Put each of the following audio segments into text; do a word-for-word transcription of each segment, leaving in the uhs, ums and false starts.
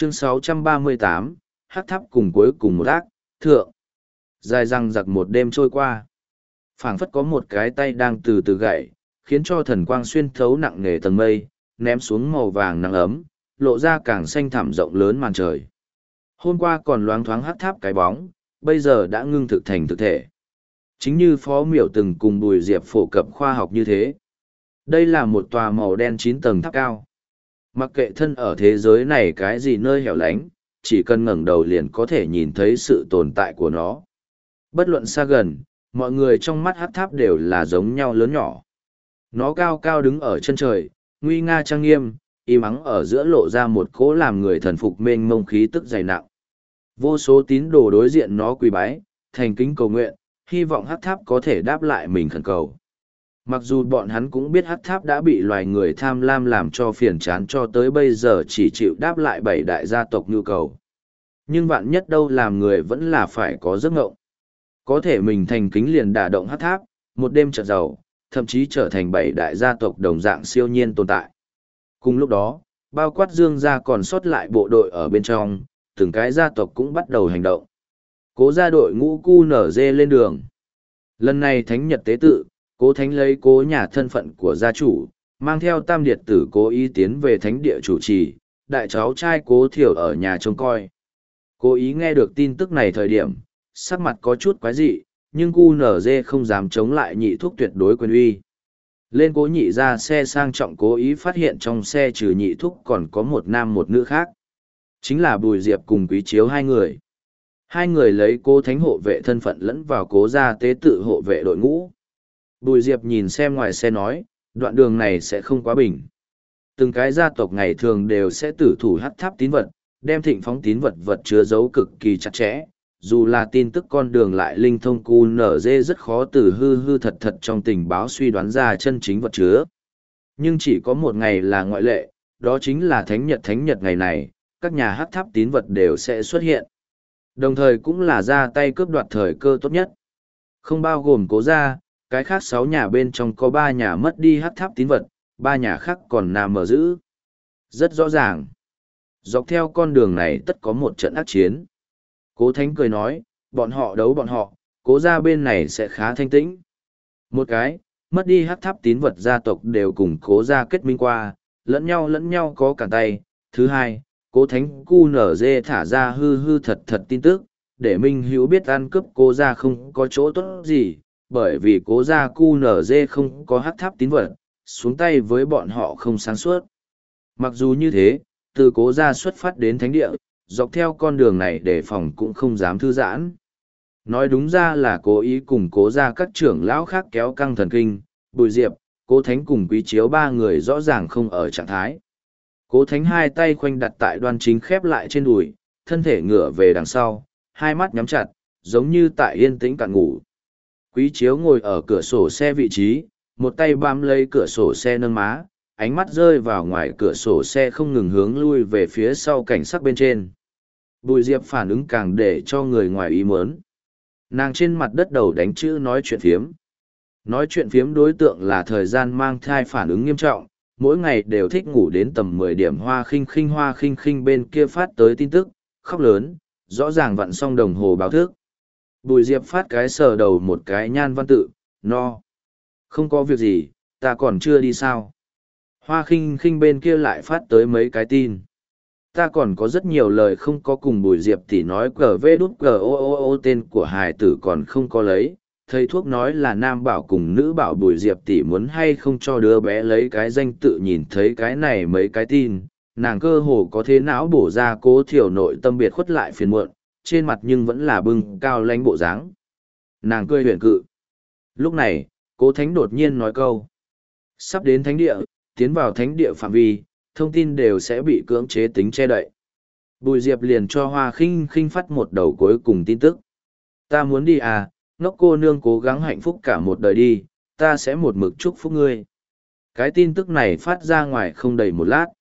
Chương sáu trăm ba mươi tám, Hắc Tháp cùng cuối cùng một ác, thượng. Dài răng giặc một đêm trôi qua. Phảng phất có một cái tay đang từ từ gậy, khiến cho thần quang xuyên thấu nặng nề tầng mây, ném xuống màu vàng nắng ấm, lộ ra càng xanh thẳm rộng lớn màn trời. Hôm qua còn loáng thoáng hắc tháp cái bóng, bây giờ đã ngưng thực thành thực thể. Chính như Phó Miểu từng cùng Bùi Diệp phổ cập khoa học như thế. Đây là một tòa màu đen chín tầng tháp cao. Mặc kệ thân ở thế giới này cái gì nơi hẻo lánh, chỉ cần ngẩng đầu liền có thể nhìn thấy sự tồn tại của nó. Bất luận xa gần, mọi người trong mắt hắc tháp đều là giống nhau lớn nhỏ. Nó cao cao đứng ở chân trời, nguy nga trang nghiêm, im ắng ở giữa lộ ra một cỗ làm người thần phục mênh mông khí tức dày nặng. Vô số tín đồ đối diện nó quỳ bái, thành kính cầu nguyện, hy vọng hắc tháp có thể đáp lại mình khẩn cầu. Mặc dù bọn hắn cũng biết hắc tháp đã bị loài người tham lam làm cho phiền chán cho tới bây giờ chỉ chịu đáp lại bảy đại gia tộc nhu cầu. Nhưng vạn nhất đâu làm người vẫn là phải có giấc ngộng. Có thể mình thành kính liền đả động hắc tháp, một đêm chợt giàu, thậm chí trở thành bảy đại gia tộc đồng dạng siêu nhiên tồn tại. Cùng lúc đó, bao quát Dương gia còn sót lại bộ đội ở bên trong, từng cái gia tộc cũng bắt đầu hành động. Cố gia đội ngũ cu nở dê lên đường. Lần này thánh nhật tế tự, cố thánh lấy cố nhà thân phận của gia chủ, mang theo tam điệt tử cố ý tiến về thánh địa chủ trì, đại cháu trai cố thiểu ở nhà trông coi. Cố ý nghe được tin tức này thời điểm, sắc mặt có chút quái dị, nhưng cu nở dê không dám chống lại nhị thúc tuyệt đối quyền uy. Lên cố nhị ra xe sang trọng cố ý phát hiện trong xe trừ nhị thúc còn có một nam một nữ khác. Chính là Bùi Diệp cùng Quý Chiếu hai người. Hai người lấy cố thánh hộ vệ thân phận lẫn vào cố gia tế tự hộ vệ đội ngũ. Bùi Diệp nhìn xem ngoài xe nói, đoạn đường này sẽ không quá bình. Từng cái gia tộc ngày thường đều sẽ tử thủ hắc tháp tín vật, đem thịnh phóng tín vật vật chứa giấu cực kỳ chặt chẽ. Dù là tin tức con đường lại linh thông cu nở dê rất khó từ hư hư thật thật trong tình báo suy đoán ra chân chính vật chứa. Nhưng chỉ có một ngày là ngoại lệ, đó chính là thánh nhật thánh nhật ngày này, các nhà hắc tháp tín vật đều sẽ xuất hiện. Đồng thời cũng là ra tay cướp đoạt thời cơ tốt nhất. Không bao gồm cố gia, cái khác sáu nhà bên trong có ba nhà mất đi hắc tháp tín vật, ba nhà khác còn nằm ở giữ. Rất rõ ràng. Dọc theo con đường này tất có một trận ác chiến. Cố Thánh cười nói, bọn họ đấu bọn họ, cố gia bên này sẽ khá thanh tĩnh. Một cái, mất đi hắc tháp tín vật gia tộc đều cùng cố gia kết minh qua, lẫn nhau lẫn nhau có cả tay. Thứ hai, cố Thánh cu nở dê thả ra hư hư thật thật tin tức, để Minh Hữu biết ăn cướp cố gia không có chỗ tốt gì, bởi vì cố gia cu nở dê không có hắc tháp tín vật, xuống tay với bọn họ không sáng suốt. Mặc dù như thế, từ cố gia xuất phát đến thánh địa, dọc theo con đường này để phòng cũng không dám thư giãn. Nói đúng ra là cố ý cùng cố ra các trưởng lão khác kéo căng thần kinh, Bùi Diệp, Cố Thánh cùng Quý Chiếu ba người rõ ràng không ở trạng thái. Cố Thánh hai tay khoanh đặt tại đoan chính khép lại trên đùi, thân thể ngửa về đằng sau, hai mắt nhắm chặt, giống như tại yên tĩnh cạn ngủ. Quý Chiếu ngồi ở cửa sổ xe vị trí, một tay bám lấy cửa sổ xe nâng má, ánh mắt rơi vào ngoài cửa sổ xe không ngừng hướng lui về phía sau cảnh sắc bên trên. Bùi Diệp phản ứng càng để cho người ngoài ý muốn. Nàng trên mặt đất đầu đánh chữ nói chuyện phiếm. Nói chuyện phiếm đối tượng là thời gian mang thai phản ứng nghiêm trọng, mỗi ngày đều thích ngủ đến tầm mười điểm hoa khinh khinh hoa khinh khinh bên kia phát tới tin tức, khóc lớn, rõ ràng vặn xong đồng hồ báo thức. Bùi Diệp phát cái sờ đầu một cái nhan văn tự, no. Không có việc gì, ta còn chưa đi sao. Hoa khinh khinh bên kia lại phát tới mấy cái tin. Ta còn có rất nhiều lời không có cùng Bùi Diệp tỷ nói cờ vê đút cờ ô ô ô tên của hài tử còn không có lấy. Thầy thuốc nói là nam bảo cùng nữ bảo Bùi Diệp tỷ muốn hay không cho đứa bé lấy cái danh tự nhìn thấy cái này mấy cái tin. Nàng cơ hồ có thế não bổ ra Cố Thiểu nội tâm biệt khuất lại phiền muộn, trên mặt nhưng vẫn là bưng cao lánh bộ dáng. Nàng cười huyền cự. Lúc này, Cố Thánh đột nhiên nói câu. Sắp đến thánh địa, tiến vào thánh địa phạm vi, thông tin đều sẽ bị cưỡng chế tính che đậy. Bùi Diệp liền cho Hoa Khinh Khinh phát một đầu cuối cùng tin tức. Ta muốn đi à, ngốc cô nương cố gắng hạnh phúc cả một đời đi, ta sẽ một mực chúc phúc ngươi. Cái tin tức này phát ra ngoài không đầy một lát.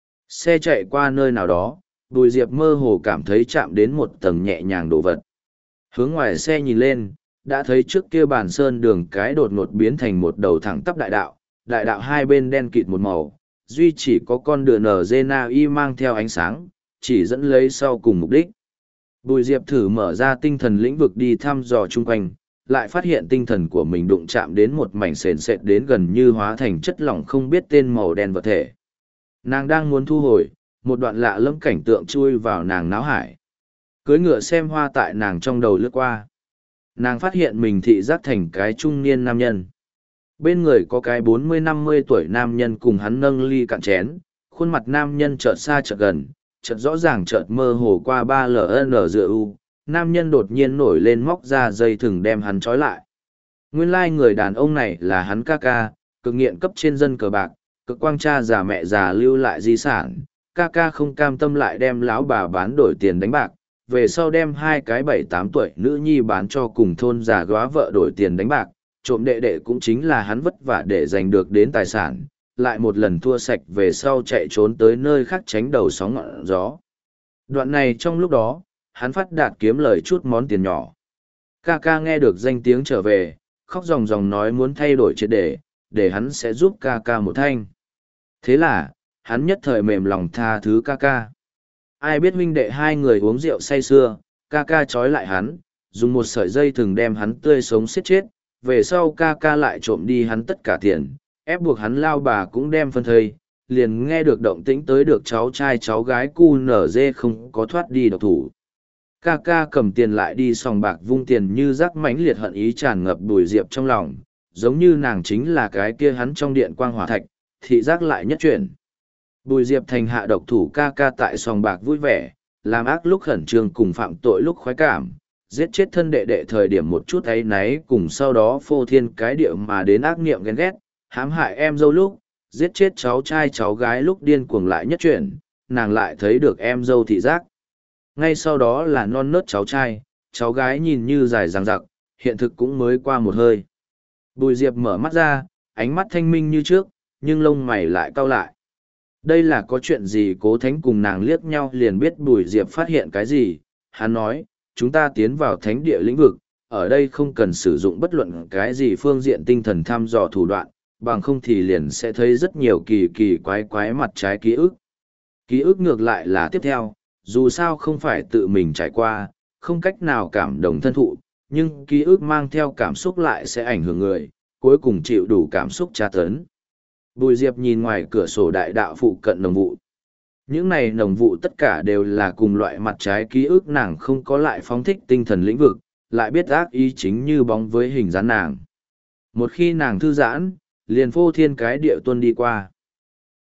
Xe chạy qua nơi nào đó, Bùi Diệp mơ hồ cảm thấy chạm đến một tầng nhẹ nhàng đồ vật. Hướng ngoài xe nhìn lên, đã thấy trước kia bàn sơn đường cái đột ngột biến thành một đầu thẳng tắp đại đạo, đại đạo hai bên đen kịt một màu, duy chỉ có con đường nở dê na y mang theo ánh sáng, chỉ dẫn lấy sau cùng mục đích. Bùi Diệp thử mở ra tinh thần lĩnh vực đi thăm dò chung quanh, lại phát hiện tinh thần của mình đụng chạm đến một mảnh sền sệt đến gần như hóa thành chất lỏng không biết tên màu đen vật thể. Nàng đang muốn thu hồi, một đoạn lạ lẫm cảnh tượng chui vào nàng náo hải. Cưới ngựa xem hoa tại nàng trong đầu lướt qua. Nàng phát hiện mình thị giác thành cái trung niên nam nhân. Bên người có cái bốn mươi năm mươi tuổi nam nhân cùng hắn nâng ly cạn chén, khuôn mặt nam nhân chợt xa chợt gần, chợt rõ ràng chợt mơ hồ qua ba ln dựa u. Nam nhân đột nhiên nổi lên móc ra dây thừng đem hắn trói lại. Nguyên lai người đàn ông này là hắn ca ca, cực nghiện cấp trên dân cờ bạc, cực quang cha già mẹ già lưu lại di sản. Ca ca không cam tâm lại đem lão bà bán đổi tiền đánh bạc, về sau đem hai cái bảy tám tuổi nữ nhi bán cho cùng thôn già góa vợ đổi tiền đánh bạc, trộm đệ đệ cũng chính là hắn vất vả để giành được đến tài sản, lại một lần thua sạch về sau chạy trốn tới nơi khác tránh đầu sóng ngọn gió. Đoạn này trong lúc đó, hắn phát đạt kiếm lời chút món tiền nhỏ. Ca ca nghe được danh tiếng trở về, khóc ròng ròng nói muốn thay đổi triệt để, để hắn sẽ giúp ca ca một thanh. Thế là, hắn nhất thời mềm lòng tha thứ ca ca. Ai biết huynh đệ hai người uống rượu say sưa, ca ca trói lại hắn, dùng một sợi dây thừng đem hắn tươi sống xiết chết, về sau ca ca lại trộm đi hắn tất cả tiền, ép buộc hắn lao bà cũng đem phân thây, liền nghe được động tĩnh tới được cháu trai cháu gái cu nở dê không có thoát đi độc thủ. Ca ca cầm tiền lại đi sòng bạc vung tiền như rắc mãnh liệt hận ý tràn ngập Bùi Diệp trong lòng, giống như nàng chính là cái kia hắn trong điện quang hỏa thạch, thị giác lại nhất chuyển. Bùi Diệp thành hạ độc thủ ca ca tại sòng bạc vui vẻ, làm ác lúc khẩn trương cùng phạm tội lúc khoái cảm, giết chết thân đệ đệ thời điểm một chút ấy náy cùng sau đó phô thiên cái địa mà đến ác niệm ghen ghét, hãm hại em dâu lúc, giết chết cháu trai cháu gái lúc điên cuồng lại nhất chuyển, nàng lại thấy được em dâu thị giác. Ngay sau đó là non nớt cháu trai, cháu gái nhìn như dài dằng dặc, hiện thực cũng mới qua một hơi. Bùi Diệp mở mắt ra, ánh mắt thanh minh như trước, nhưng lông mày lại cau lại. Đây là có chuyện gì? Cố Thánh cùng nàng liếc nhau liền biết Bùi Diệp phát hiện cái gì. Hắn nói, chúng ta tiến vào thánh địa lĩnh vực, ở đây không cần sử dụng bất luận cái gì phương diện tinh thần thăm dò thủ đoạn, bằng không thì liền sẽ thấy rất nhiều kỳ kỳ quái quái mặt trái ký ức. Ký ức ngược lại là tiếp theo, dù sao không phải tự mình trải qua, không cách nào cảm động thân thụ, nhưng ký ức mang theo cảm xúc lại sẽ ảnh hưởng người, cuối cùng chịu đủ cảm xúc tra tấn. Bùi Diệp nhìn ngoài cửa sổ đại đạo phụ cận nồng vụ. Những này nồng vụ tất cả đều là cùng loại mặt trái ký ức, nàng không có lại phóng thích tinh thần lĩnh vực, lại biết ác ý chính như bóng với hình dáng nàng. Một khi nàng thư giãn, liền phô thiên cái địa tuân đi qua.